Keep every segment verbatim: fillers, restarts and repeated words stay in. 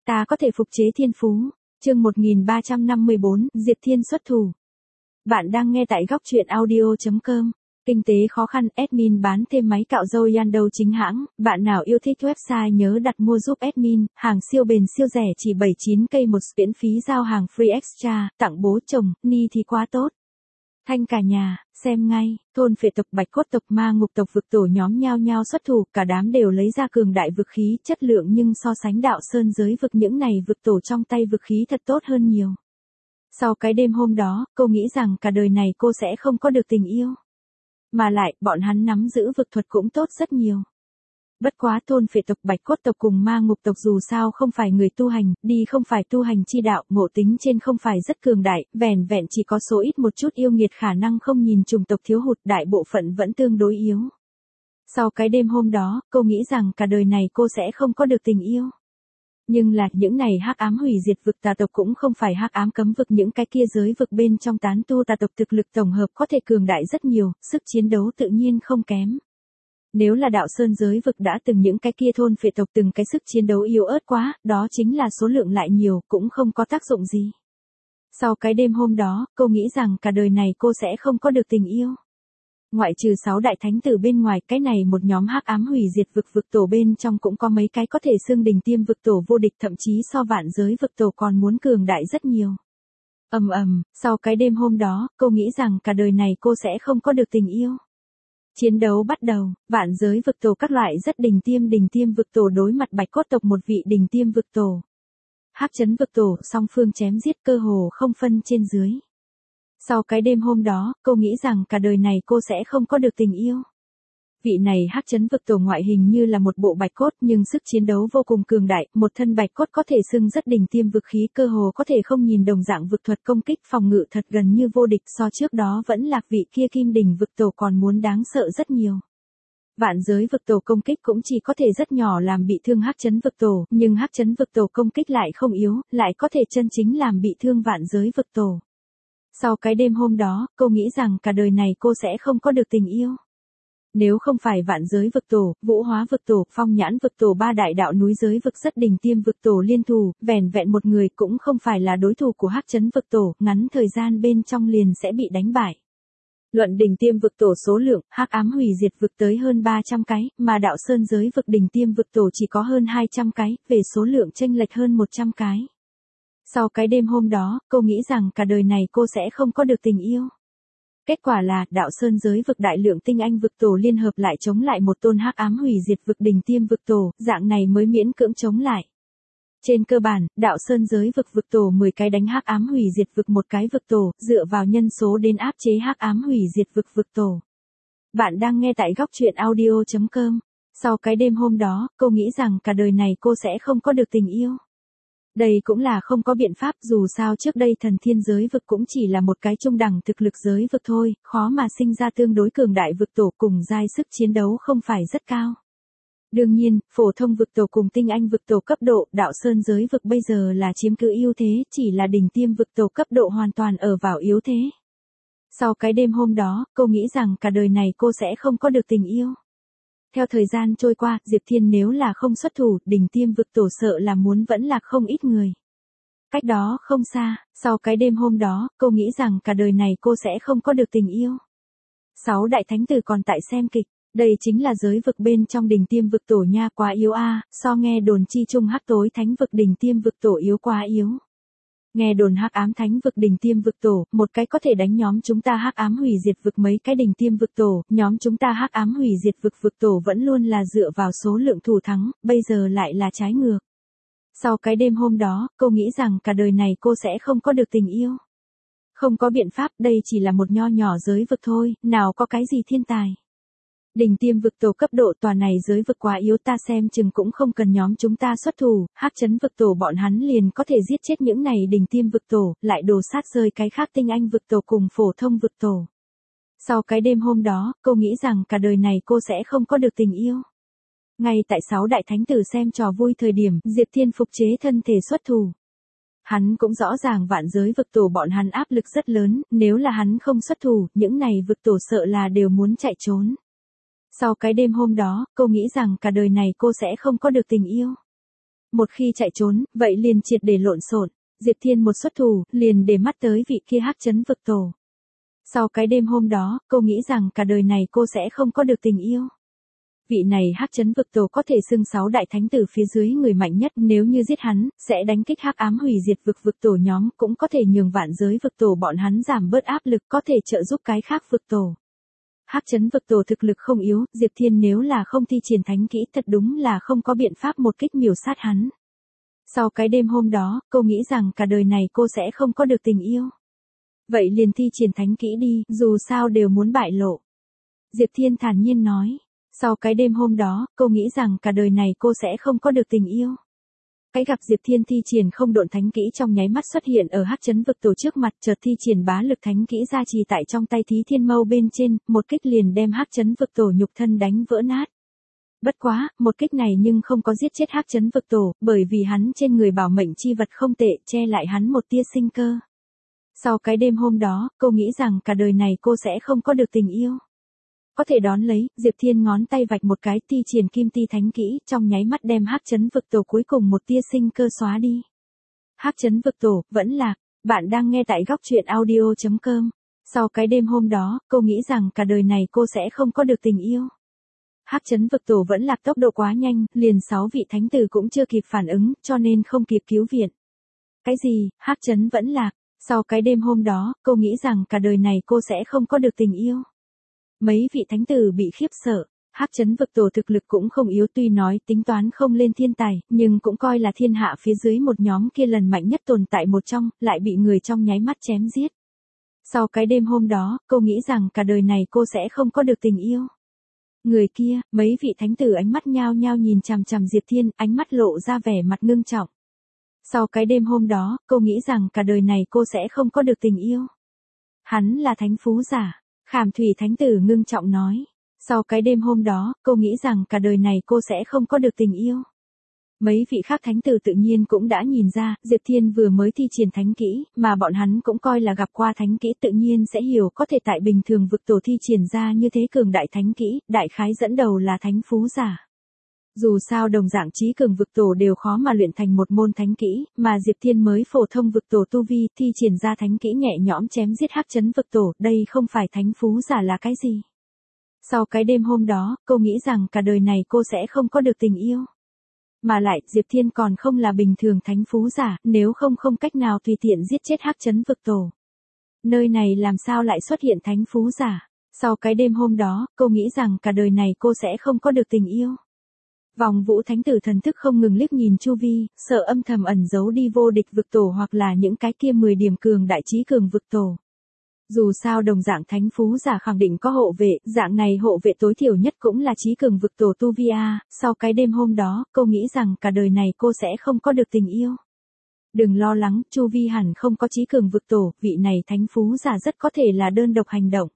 Ta có thể phục chế thiên phú. Chương một nghìn ba trăm năm mươi bốn, Diệp Thiên xuất thủ. Bạn đang nghe tại góc truyện audio chấm com. Kinh tế khó khăn, admin bán thêm máy cạo râu Yandou chính hãng. Bạn nào yêu thích website nhớ đặt mua giúp admin. Hàng siêu bền siêu rẻ chỉ bảy mươi chín k một, miễn phí giao hàng free extra. Tặng bố chồng, ni thì quá tốt. Thanh cả nhà, xem ngay. Thôn phệ tộc, bạch cốt tộc, ma ngục tộc, vực tổ nhóm nhao nhao xuất thủ. Cả đám đều lấy ra cường đại vực khí chất lượng, nhưng so sánh đạo sơn giới vực, những này vực tổ trong tay vực khí thật tốt hơn nhiều. Sau cái đêm hôm đó, cô nghĩ rằng cả đời này cô sẽ không có được tình yêu. Mà lại, bọn hắn nắm giữ vực thuật cũng tốt rất nhiều. Bất quá thôn phệ tộc, bạch cốt tộc cùng ma ngục tộc dù sao không phải người tu hành, đi không phải tu hành chi đạo, ngộ tính trên không phải rất cường đại, vẻn vẹn chỉ có số ít một chút yêu nghiệt khả năng không nhìn chủng tộc thiếu hụt, đại bộ phận vẫn tương đối yếu. Sau cái đêm hôm đó, cô nghĩ rằng cả đời này cô sẽ không có được tình yêu. Nhưng là, những này hắc ám hủy diệt vực tà tộc cũng không phải hắc ám cấm vực, những cái kia giới vực bên trong tán tu tà tộc thực lực tổng hợp có thể cường đại rất nhiều, sức chiến đấu tự nhiên không kém. Nếu là đạo sơn giới vực đã từng những cái kia thôn phệ tộc từng cái sức chiến đấu yếu ớt quá, đó chính là số lượng lại nhiều, cũng không có tác dụng gì. Sau cái đêm hôm đó, cô nghĩ rằng cả đời này cô sẽ không có được tình yêu. Ngoại trừ sáu đại thánh tử bên ngoài, cái này một nhóm hắc ám hủy diệt vực vực tổ bên trong cũng có mấy cái có thể xưng đỉnh tiêm vực tổ vô địch, thậm chí so vạn giới vực tổ còn muốn cường đại rất nhiều. Ầm ầm, sau cái đêm hôm đó, cô nghĩ rằng cả đời này cô sẽ không có được tình yêu. Chiến đấu bắt đầu, vạn giới vực tổ các loại rất đỉnh tiêm đỉnh tiêm vực tổ đối mặt bạch cốt tộc một vị đỉnh tiêm vực tổ. Hắc chấn vực tổ, song phương chém giết cơ hồ không phân trên dưới. Sau cái đêm hôm đó, cô nghĩ rằng cả đời này cô sẽ không có được tình yêu. Vị này hắc chấn vực tổ ngoại hình như là một bộ bạch cốt, nhưng sức chiến đấu vô cùng cường đại, một thân bạch cốt có thể xưng rất đỉnh tiêm vực khí, cơ hồ có thể không nhìn đồng dạng vực thuật công kích phòng ngự thật gần như vô địch, so trước đó vẫn lạc vị kia kim đỉnh vực tổ còn muốn đáng sợ rất nhiều. Vạn giới vực tổ công kích cũng chỉ có thể rất nhỏ làm bị thương hắc chấn vực tổ, nhưng hắc chấn vực tổ công kích lại không yếu, lại có thể chân chính làm bị thương vạn giới vực tổ. Sau cái đêm hôm đó, cô nghĩ rằng cả đời này cô sẽ không có được tình yêu. Nếu không phải vạn giới vực tổ, vũ hóa vực tổ, phong nhãn vực tổ, ba đại đạo núi giới vực rất đỉnh tiêm vực tổ liên thủ, vẻn vẹn một người cũng không phải là đối thủ của hắc chấn vực tổ, ngắn thời gian bên trong liền sẽ bị đánh bại. Luận đỉnh tiêm vực tổ số lượng, hắc ám hủy diệt vực tới hơn ba trăm cái, mà đạo sơn giới vực đỉnh tiêm vực tổ chỉ có hơn hai trăm cái, về số lượng chênh lệch hơn một trăm cái. Sau cái đêm hôm đó, cô nghĩ rằng cả đời này cô sẽ không có được tình yêu. Kết quả là, đạo sơn giới vực đại lượng tinh anh vực tổ liên hợp lại chống lại một tôn hắc ám hủy diệt vực đỉnh tiêm vực tổ, dạng này mới miễn cưỡng chống lại. Trên cơ bản, đạo sơn giới vực vực tổ mười cái đánh hắc ám hủy diệt vực một cái vực tổ, dựa vào nhân số đến áp chế hắc ám hủy diệt vực vực tổ. Bạn đang nghe tại góc truyện audio chấm com. Sau cái đêm hôm đó, cô nghĩ rằng cả đời này cô sẽ không có được tình yêu. Đây cũng là không có biện pháp, dù sao trước đây thần thiên giới vực cũng chỉ là một cái trung đẳng thực lực giới vực thôi, khó mà sinh ra tương đối cường đại vực tổ cùng giai sức chiến đấu không phải rất cao. Đương nhiên, phổ thông vực tổ cùng tinh anh vực tổ cấp độ, đạo sơn giới vực bây giờ là chiếm cứ ưu thế, chỉ là đỉnh tiêm vực tổ cấp độ hoàn toàn ở vào yếu thế. Sau cái đêm hôm đó, cô nghĩ rằng cả đời này cô sẽ không có được tình yêu. Theo thời gian trôi qua, Diệp Thiên nếu là không xuất thủ, đỉnh tiêm vực tổ sợ là muốn vẫn lạc không ít người. Cách đó không xa, sau cái đêm hôm đó, cô nghĩ rằng cả đời này cô sẽ không có được tình yêu. Sáu đại thánh tử còn tại xem kịch, đây chính là giới vực bên trong đỉnh tiêm vực tổ nha, quá yếu a, à, so nghe đồn chi trung hắc tối thánh vực đỉnh tiêm vực tổ yếu quá yếu. Nghe đồn hắc ám thánh vực đỉnh tiêm vực tổ, một cái có thể đánh nhóm chúng ta hắc ám hủy diệt vực mấy cái đỉnh tiêm vực tổ, nhóm chúng ta hắc ám hủy diệt vực vực tổ vẫn luôn là dựa vào số lượng thủ thắng, bây giờ lại là trái ngược. Sau cái đêm hôm đó, cô nghĩ rằng cả đời này cô sẽ không có được tình yêu. Không có biện pháp, đây chỉ là một nho nhỏ giới vực thôi, nào có cái gì thiên tài. Đỉnh tiêm vực tổ cấp độ tòa này giới vực quá yếu, ta xem chừng cũng không cần nhóm chúng ta xuất thủ, hắc chấn vực tổ bọn hắn liền có thể giết chết những này đỉnh tiêm vực tổ, lại đổ sát rơi cái khác tinh anh vực tổ cùng phổ thông vực tổ. Sau cái đêm hôm đó, cô nghĩ rằng cả đời này cô sẽ không có được tình yêu. Ngay tại sáu đại thánh tử xem trò vui thời điểm, Diệp Thiên phục chế thân thể xuất thủ. Hắn cũng rõ ràng vạn giới vực tổ bọn hắn áp lực rất lớn, nếu là hắn không xuất thủ, những này vực tổ sợ là đều muốn chạy trốn. Sau cái đêm hôm đó, cô nghĩ rằng cả đời này cô sẽ không có được tình yêu. Một khi chạy trốn, vậy liền triệt để lộn xộn. Diệp Thiên một xuất thủ, liền để mắt tới vị kia Hắc Chấn Vực Tổ. Sau cái đêm hôm đó, cô nghĩ rằng cả đời này cô sẽ không có được tình yêu. Vị này Hắc Chấn Vực Tổ có thể xưng sáu đại thánh tử phía dưới người mạnh nhất, nếu như giết hắn, sẽ đánh kích hắc ám hủy diệt vực vực tổ nhóm, cũng có thể nhường vạn giới vực tổ bọn hắn giảm bớt áp lực, có thể trợ giúp cái khác vực tổ. Hắc Chấn Vực Tổ thực lực không yếu, Diệp Thiên nếu là không thi triển thánh kỹ thật đúng là không có biện pháp một kích miểu sát hắn. Sau cái đêm hôm đó, cô nghĩ rằng cả đời này cô sẽ không có được tình yêu. Vậy liền thi triển thánh kỹ đi, dù sao đều muốn bại lộ. Diệp Thiên thản nhiên nói. Sau cái đêm hôm đó, cô nghĩ rằng cả đời này cô sẽ không có được tình yêu. Cái gặp Diệp Thiên thi triển không độn thánh kỹ trong nháy mắt xuất hiện ở Hắc Chấn Vực Tổ trước mặt, chợt thi triển bá lực thánh kỹ gia trì tại trong tay Thí Thiên Mâu bên trên, một kích liền đem Hắc Chấn Vực Tổ nhục thân đánh vỡ nát. Bất quá, một kích này nhưng không có giết chết Hắc Chấn Vực Tổ, bởi vì hắn trên người bảo mệnh chi vật không tệ, che lại hắn một tia sinh cơ. Sau cái đêm hôm đó, cô nghĩ rằng cả đời này cô sẽ không có được tình yêu. Có thể đón lấy, Diệp Thiên ngón tay vạch một cái thi triển kim ti thánh kỹ, trong nháy mắt đem Hắc Chấn Vực Tổ cuối cùng một tia sinh cơ xóa đi. Hắc Chấn Vực Tổ, vẫn lạc, bạn đang nghe tại góc truyện audio chấm com. Sau cái đêm hôm đó, cô nghĩ rằng cả đời này cô sẽ không có được tình yêu. Hắc Chấn Vực Tổ vẫn lạc tốc độ quá nhanh, liền sáu vị thánh tử cũng chưa kịp phản ứng, cho nên không kịp cứu viện. Cái gì, Hắc Chấn vẫn lạc, sau cái đêm hôm đó, cô nghĩ rằng cả đời này cô sẽ không có được tình yêu. Mấy vị thánh tử bị khiếp sợ, Hắc Chấn Vực Tổ thực lực cũng không yếu, tuy nói tính toán không lên thiên tài, nhưng cũng coi là thiên hạ phía dưới một nhóm kia lần mạnh nhất tồn tại một trong, lại bị người trong nháy mắt chém giết. Sau cái đêm hôm đó, cô nghĩ rằng cả đời này cô sẽ không có được tình yêu. Người kia, mấy vị thánh tử ánh mắt nhao nhao nhìn chằm chằm Diệp Thiên, ánh mắt lộ ra vẻ mặt ngưng trọng. Sau cái đêm hôm đó, cô nghĩ rằng cả đời này cô sẽ không có được tình yêu. Hắn là thánh phú giả. Khảm Thủy Thánh Tử ngưng trọng nói. Sau cái đêm hôm đó, cô nghĩ rằng cả đời này cô sẽ không có được tình yêu. Mấy vị khác thánh tử tự nhiên cũng đã nhìn ra, Diệp Thiên vừa mới thi triển thánh kỹ, mà bọn hắn cũng coi là gặp qua thánh kỹ, tự nhiên sẽ hiểu có thể tại bình thường vực tổ thi triển ra như thế cường đại thánh kỹ, đại khái dẫn đầu là thánh phú giả. Dù sao đồng dạng trí cường vực tổ đều khó mà luyện thành một môn thánh kỹ, mà Diệp Thiên mới phổ thông vực tổ tu vi, thi triển ra thánh kỹ nhẹ nhõm chém giết Hắc Chấn Vực Tổ, đây không phải thánh phú giả là cái gì. Sau cái đêm hôm đó, cô nghĩ rằng cả đời này cô sẽ không có được tình yêu. Mà lại, Diệp Thiên còn không là bình thường thánh phú giả, nếu không không cách nào tùy tiện giết chết Hắc Chấn Vực Tổ. Nơi này làm sao lại xuất hiện thánh phú giả? Sau cái đêm hôm đó, cô nghĩ rằng cả đời này cô sẽ không có được tình yêu. Vòng Vũ Thánh Tử thần thức không ngừng liếc nhìn chu vi, sợ âm thầm ẩn giấu đi vô địch vực tổ hoặc là những cái kia mười điểm cường đại trí cường vực tổ. Dù sao đồng dạng thánh phú giả khẳng định có hộ vệ, dạng này hộ vệ tối thiểu nhất cũng là trí cường vực tổ tu vi a. Sau cái đêm hôm đó, cô nghĩ rằng cả đời này cô sẽ không có được tình yêu. Đừng lo lắng, chu vi hẳn không có trí cường vực tổ, vị này thánh phú giả rất có thể là đơn độc hành động.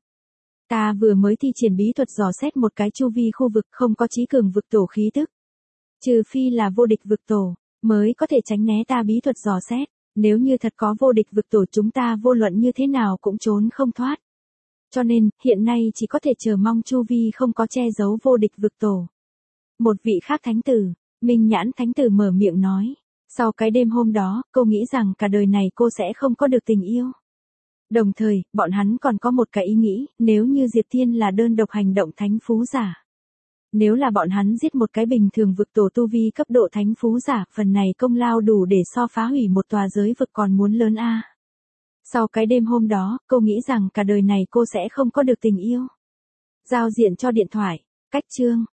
Ta vừa mới thi triển bí thuật dò xét một cái chu vi khu vực không có trí cường vực tổ khí tức. Trừ phi là vô địch vực tổ, mới có thể tránh né ta bí thuật dò xét. Nếu như thật có vô địch vực tổ chúng ta vô luận như thế nào cũng trốn không thoát. Cho nên, hiện nay chỉ có thể chờ mong chu vi không có che giấu vô địch vực tổ. Một vị khác thánh tử, Minh Nhãn thánh tử mở miệng nói. Sau cái đêm hôm đó, cô nghĩ rằng cả đời này cô sẽ không có được tình yêu. Đồng thời, bọn hắn còn có một cái ý nghĩ, nếu như Diệp Thiên là đơn độc hành động thánh phú giả. Nếu là bọn hắn giết một cái bình thường vực tổ tu vi cấp độ thánh phú giả, phần này công lao đủ để so phá hủy một tòa giới vực còn muốn lớn a. Sau cái đêm hôm đó, cô nghĩ rằng cả đời này cô sẽ không có được tình yêu. Giao diện cho điện thoại, cách chương.